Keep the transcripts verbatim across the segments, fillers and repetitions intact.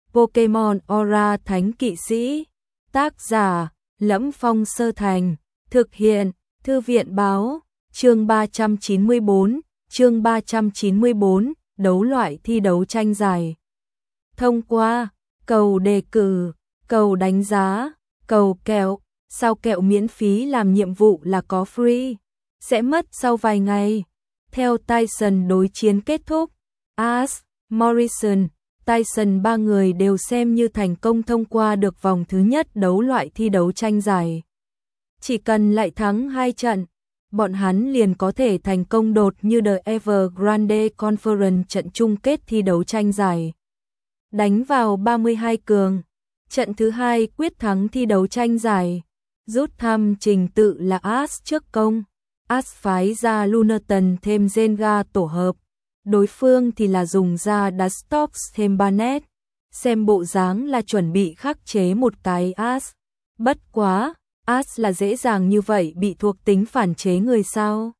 Pokemon Aura Thánh Kỵ Sĩ. Tác giả: Lẫm Phong Sơ Thành. Thực hiện: Thư viện báo. Chương ba trăm chín mươi bốn, chương ba trăm chín mươi bốn, đấu loại thi đấu tranh giải. Thông qua cầu đề cử, cầu đánh giá, cầu kẹo, sao kẹo miễn phí làm nhiệm vụ là có free, sẽ mất sau vài ngày. Theo Tyson đối chiến kết thúc, Ash, Morrison, Tyson ba người đều xem như thành công thông qua được vòng thứ nhất đấu loại thi đấu tranh giải. Chỉ cần lại thắng hai trận, bọn hắn liền có thể thành công đột như The Evergrande Conference trận chung kết thi đấu tranh giải. Đánh vào ba mươi hai cường, trận thứ hai quyết thắng thi đấu tranh giải. Rút thăm trình tự là Ash trước công, Ash phái ra Lunarton thêm Zenga tổ hợp, đối phương thì là dùng ra Dustox thêm Barnet, xem bộ dáng là chuẩn bị khắc chế một cái Ash. Bất quá, Ash là dễ dàng như vậy bị thuộc tính phản chế người sao?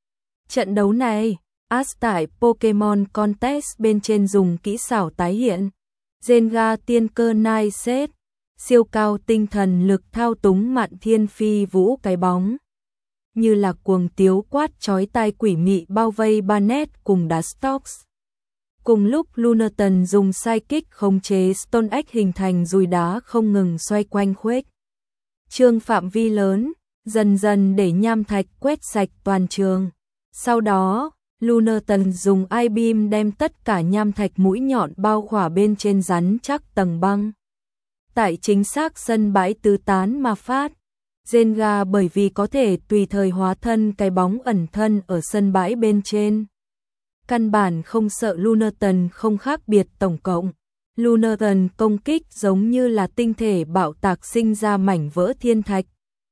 Trận đấu này, Ash tại Pokemon Contest bên trên dùng kỹ xảo tái hiện Zenga tiên cơ Night Set, siêu cao tinh thần lực thao túng Mạn Thiên Phi Vũ cái bóng, như là cuồng tiếu quát chói tai quỷ mị bao vây Barnet cùng Dustox. Cùng lúc Lunarton dùng Psychic khống chế Stone X hình thành dùi đá không ngừng xoay quanh khuếch trương phạm vi lớn, dần dần để nham thạch quét sạch toàn trường. Sau đó, Lunarton dùng I-Beam đem tất cả nham thạch mũi nhọn bao khỏa bên trên rắn chắc tầng băng. Tại chính xác sân bãi tứ tán mà phát, Zenga bởi vì có thể tùy thời hóa thân cái bóng ẩn thân ở sân bãi bên trên, căn bản không sợ Lunarton không khác biệt tổng cộng. Lunarton công kích giống như là tinh thể bạo tạc sinh ra mảnh vỡ thiên thạch,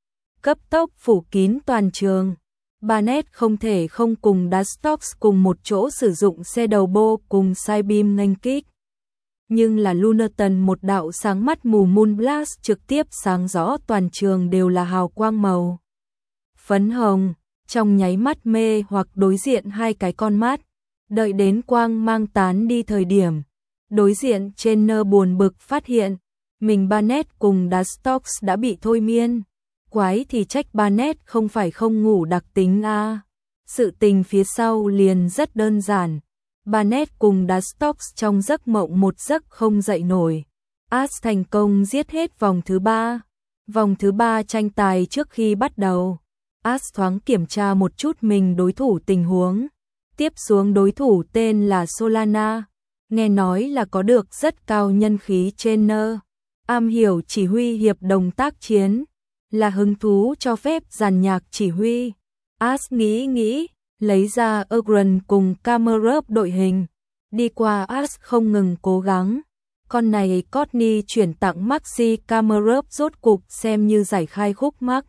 cấp tốc phủ kín toàn trường. Barnet không thể không cùng Dustox cùng một chỗ sử dụng xe đầu bô cùng Psybeam nghênh kích. Nhưng là Lunarton một đạo sáng mắt mù Moonblast trực tiếp sáng rõ toàn trường đều là hào quang màu phấn hồng, trong nháy mắt mê hoặc đối diện hai cái con mắt. Đợi đến quang mang tán đi thời điểm, đối diện trên nơ buồn bực phát hiện mình Barnet cùng Dustox đã bị thôi miên. Quái thì trách Barnet không phải không ngủ đặc tính a. À. Sự tình phía sau liền rất đơn giản. Barnet cùng Dustox trong giấc mộng một giấc không dậy nổi. Ash thành công giết hết vòng thứ ba. Vòng thứ ba tranh tài trước khi bắt đầu, Ash thoáng kiểm tra một chút mình đối thủ tình huống. Tiếp xuống đối thủ tên là Solana, nghe nói là có được rất cao nhân khí trainer, am hiểu chỉ huy hiệp đồng tác chiến, là hứng thú cho phép dàn nhạc chỉ huy. Ash nghĩ nghĩ, lấy ra Ogren cùng Camerupt đội hình, đi qua Ash không ngừng cố gắng. Con này Courtney chuyển tặng Maxi Camerupt rốt cục xem như giải khai khúc mắc.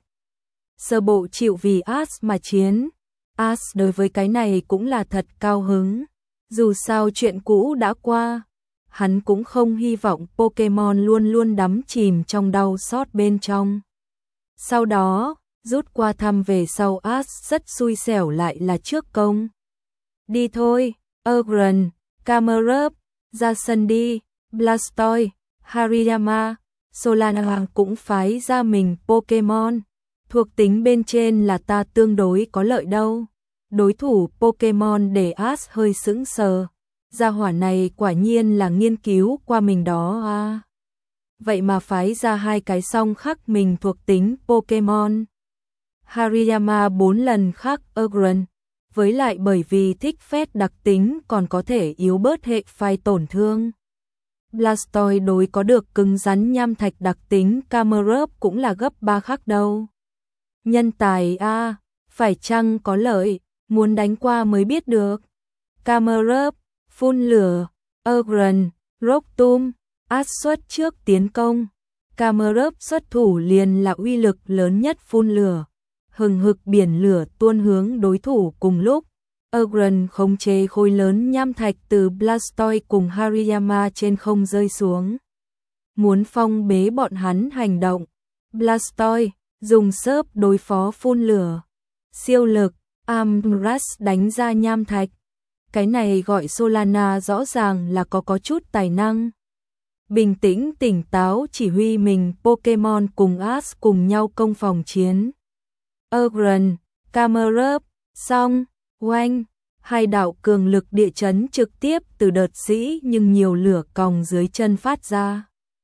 Sơ bộ chịu vì Ash mà chiến. Ash đối với cái này cũng là thật cao hứng. Dù sao chuyện cũ đã qua, hắn cũng không hy vọng Pokemon luôn luôn đắm chìm trong đau xót bên trong. Sau đó, rút qua thăm về sau Ash rất xui xẻo lại là trước công. Đi thôi, Ogren, Camerupt, ra sân đi. Blastoise, Hariyama, Solana cũng phái ra mình Pokemon. Thuộc tính bên trên là ta tương đối có lợi đâu. Đối thủ Pokemon để Ash hơi sững sờ. Gia hỏa này quả nhiên là nghiên cứu qua mình đó à. Vậy mà phái ra hai cái song khắc mình thuộc tính Pokemon. Hariyama bốn lần khắc Ogren. Với lại bởi vì thích phép đặc tính còn có thể yếu bớt hệ phai tổn thương. Blastoise đối có được cứng rắn nham thạch đặc tính Camerupt cũng là gấp ba khắc đâu. Nhân tài a, à, phải chăng có lợi, muốn đánh qua mới biết được. Camerupt, phun lửa, Ogren, Rocktomb, Ash xuất trước tiến công. Camerupt xuất thủ liền là uy lực lớn nhất phun lửa. Hừng hực biển lửa tuôn hướng đối thủ cùng lúc. Ogren khống chế khối lớn nham thạch từ Blastoise cùng Hariyama trên không rơi xuống. Muốn phong bế bọn hắn hành động. Blastoise dùng sớp đối phó phun lửa. Siêu lực, Arm Rush đánh ra nham thạch. Cái này gọi Solana rõ ràng là có có chút tài năng. bình tĩnh tỉnh táo chỉ huy mình Pokemon cùng Ash cùng nhau công phòng chiến. Agron, Camerupt, xong, oanh, hai đạo cường lực địa chấn trực tiếp từ đợt sĩ nhưng nhiều lửa còng dưới chân phát ra.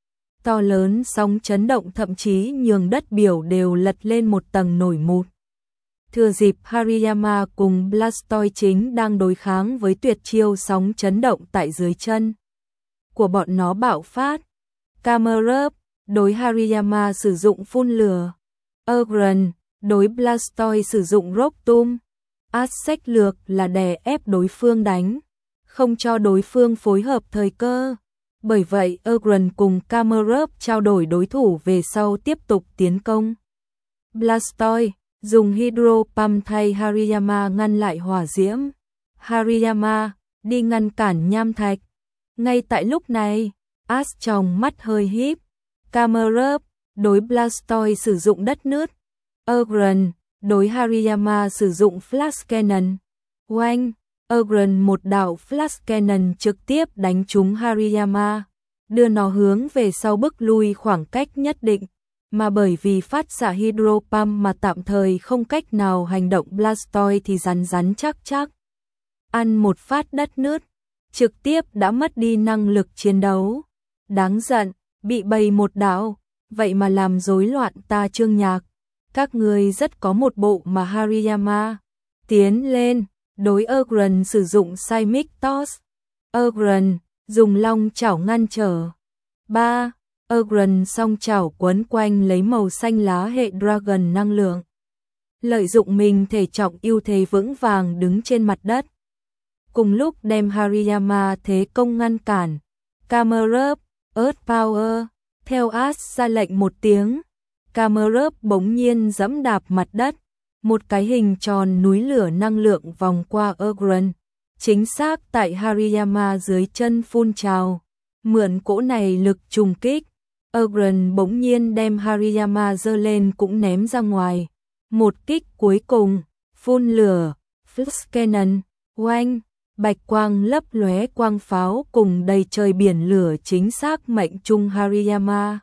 To lớn sóng chấn động thậm chí nhường đất biểu đều lật lên một tầng nổi mụt. Thừa dịp Hariyama cùng Blastoise chính đang đối kháng với tuyệt chiêu sóng chấn động tại dưới chân của bọn nó bạo phát. Camerupt đối Hariyama sử dụng phun lửa. Agron đối Blastoise sử dụng Rocktomb. Ash sách lược là đè ép đối phương đánh, không cho đối phương phối hợp thời cơ. Bởi vậy Agron cùng Camerupt trao đổi đối thủ về sau tiếp tục tiến công. Blastoise dùng Hydro Pump thay Hariyama ngăn lại hỏa diễm. Hariyama đi ngăn cản nham thạch. Ngay tại lúc này, Ash trong mắt hơi híp. Camerupt đối Blastoise sử dụng đất nứt. Agron đối Hariyama sử dụng Flash Cannon. Oanh, Agron một đạo Flash Cannon trực tiếp đánh trúng Hariyama, đưa nó hướng về sau bước lui khoảng cách nhất định, mà bởi vì phát xạ Hydro Pump mà tạm thời không cách nào hành động Blastoise thì rắn rắn chắc chắc. Ăn một phát đất nứt, trực tiếp đã mất đi năng lực chiến đấu. Đáng giận, bị bầy một đạo, vậy mà làm rối loạn ta chương nhạc. Các người rất có một bộ mà. Hariyama tiến lên, đối Agron sử dụng Seismic Toss. Agron dùng long chảo ngăn trở. ba. Agron song chảo quấn quanh lấy màu xanh lá hệ Dragon năng lượng. Lợi dụng mình thể trọng ưu thế vững vàng đứng trên mặt đất. Cùng lúc đem Hariyama thế công ngăn cản. Camerupt, Earth Power, theo Ash ra lệnh một tiếng. Camerupt bỗng nhiên giẫm đạp mặt đất, một cái hình tròn núi lửa năng lượng vòng qua Agron, chính xác tại Hariyama dưới chân phun trào. Mượn cỗ này lực trùng kích, Agron bỗng nhiên đem Hariyama giơ lên cũng ném ra ngoài. Một kích cuối cùng, phun lửa, Flash Cannon, oanh, bạch quang lấp lóe quang pháo cùng đầy trời biển lửa chính xác mệnh trung Hariyama.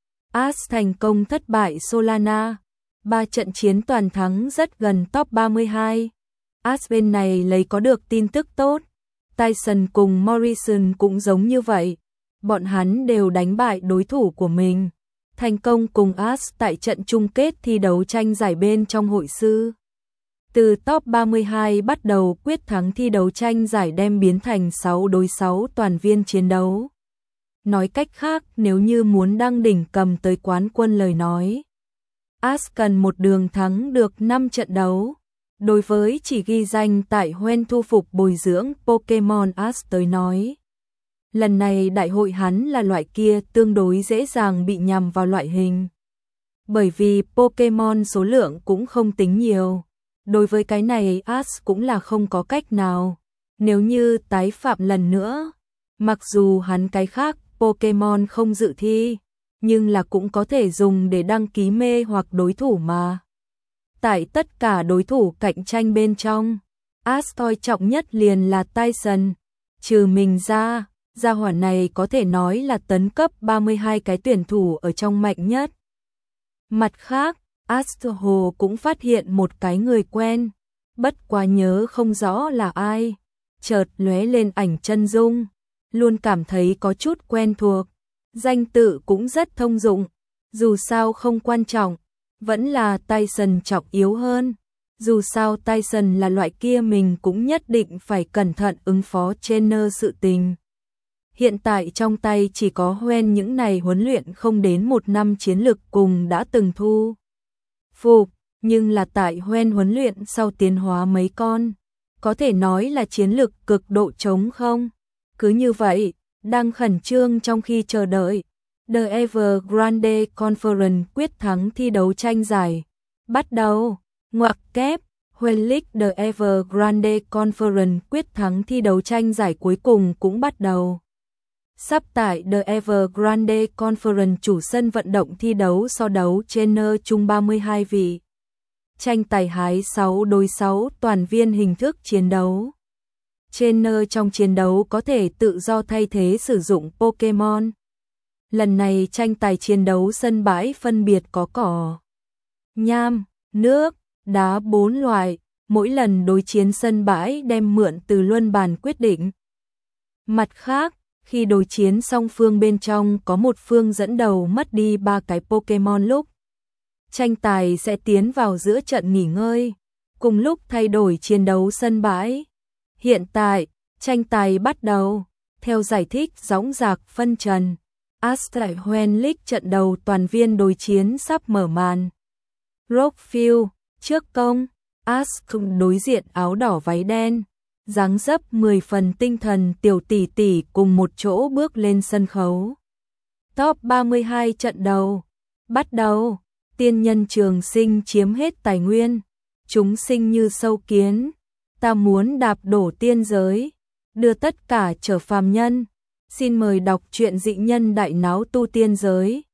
Ash thành công thất bại Solana. Ba trận chiến toàn thắng rất gần top ba mươi hai. Ash bên này lấy có được tin tức tốt. Tyson cùng Morrison cũng giống như vậy. Bọn hắn đều đánh bại đối thủ của mình. Thành công cùng Ash tại trận chung kết thi đấu tranh giải bên trong hội sư. Từ top ba mươi hai bắt đầu quyết thắng thi đấu tranh giải đem biến thành sáu đối sáu toàn viên chiến đấu. Nói cách khác, nếu như muốn đăng đỉnh cầm tới quán quân lời nói, Ash cần một đường thắng được năm trận đấu. Đối với chỉ ghi danh tại Hoenn thu phục bồi dưỡng Pokemon Ash tới nói, lần này đại hội hắn là loại kia tương đối dễ dàng bị nhằm vào loại hình. Bởi vì Pokemon số lượng cũng không tính nhiều. Đối với cái này Ash cũng là không có cách nào. Nếu như tái phạm lần nữa, mặc dù hắn cái khác Pokemon không dự thi, nhưng là cũng có thể dùng để đăng ký mê hoặc đối thủ mà. Tại tất cả đối thủ cạnh tranh bên trong, Ash coi trọng nhất liền là Tyson. Trừ mình ra, gia hỏa này có thể nói là tấn cấp ba mươi hai cái tuyển thủ ở trong mạnh nhất. Mặt khác, Ash Hồ cũng phát hiện một cái người quen, bất quá nhớ không rõ là ai. Chợt lóe lên ảnh chân dung, luôn cảm thấy có chút quen thuộc. Danh tự cũng rất thông dụng, dù sao không quan trọng, vẫn là Tyson trọng yếu hơn. Dù sao Tyson là loại kia mình cũng nhất định phải cẩn thận ứng phó trainer sự tình. Hiện tại trong tay chỉ có Hoenn những này huấn luyện không đến một năm chiến lực cùng đã từng thu phục, nhưng là tại Hoenn huấn luyện sau tiến hóa mấy con, có thể nói là chiến lực cực độ trống không. Cứ như vậy, đang khẩn trương trong khi chờ đợi The Evergrande Conference quyết thắng thi đấu tranh giải bắt đầu. Ngoặc kép, Hoenn League The Evergrande Conference quyết thắng thi đấu tranh giải cuối cùng cũng bắt đầu. Sắp tại The Evergrande Conference chủ sân vận động thi đấu so đấu trainer chung ba mươi hai vị. Tranh tài hái sáu đối sáu toàn viên hình thức chiến đấu. Trainer trong chiến đấu có thể tự do thay thế sử dụng Pokemon. Lần này tranh tài chiến đấu sân bãi phân biệt có cỏ, nham, nước, đá bốn loại, mỗi lần đối chiến sân bãi đem mượn từ luân bàn quyết định. Mặt khác, khi đối chiến song phương bên trong có một phương dẫn đầu mất đi ba cái Pokemon lúc tranh tài sẽ tiến vào giữa trận nghỉ ngơi, cùng lúc thay đổi chiến đấu sân bãi. Hiện tại, tranh tài bắt đầu, theo giải thích dõng dạc phân trần. Australian League trận đầu toàn viên đối chiến sắp mở màn. Rockfield, trước công, Ash đối diện áo đỏ váy đen, dáng dấp mười phần tinh thần tiểu tỷ tỷ cùng một chỗ bước lên sân khấu. Top ba mươi hai trận đầu, bắt đầu, tiên nhân trường sinh chiếm hết tài nguyên, chúng sinh như sâu kiến, ta muốn đạp đổ tiên giới, đưa tất cả trở phàm nhân. Xin mời đọc truyện Dị Nhân Đại Náo Tu Tiên Giới.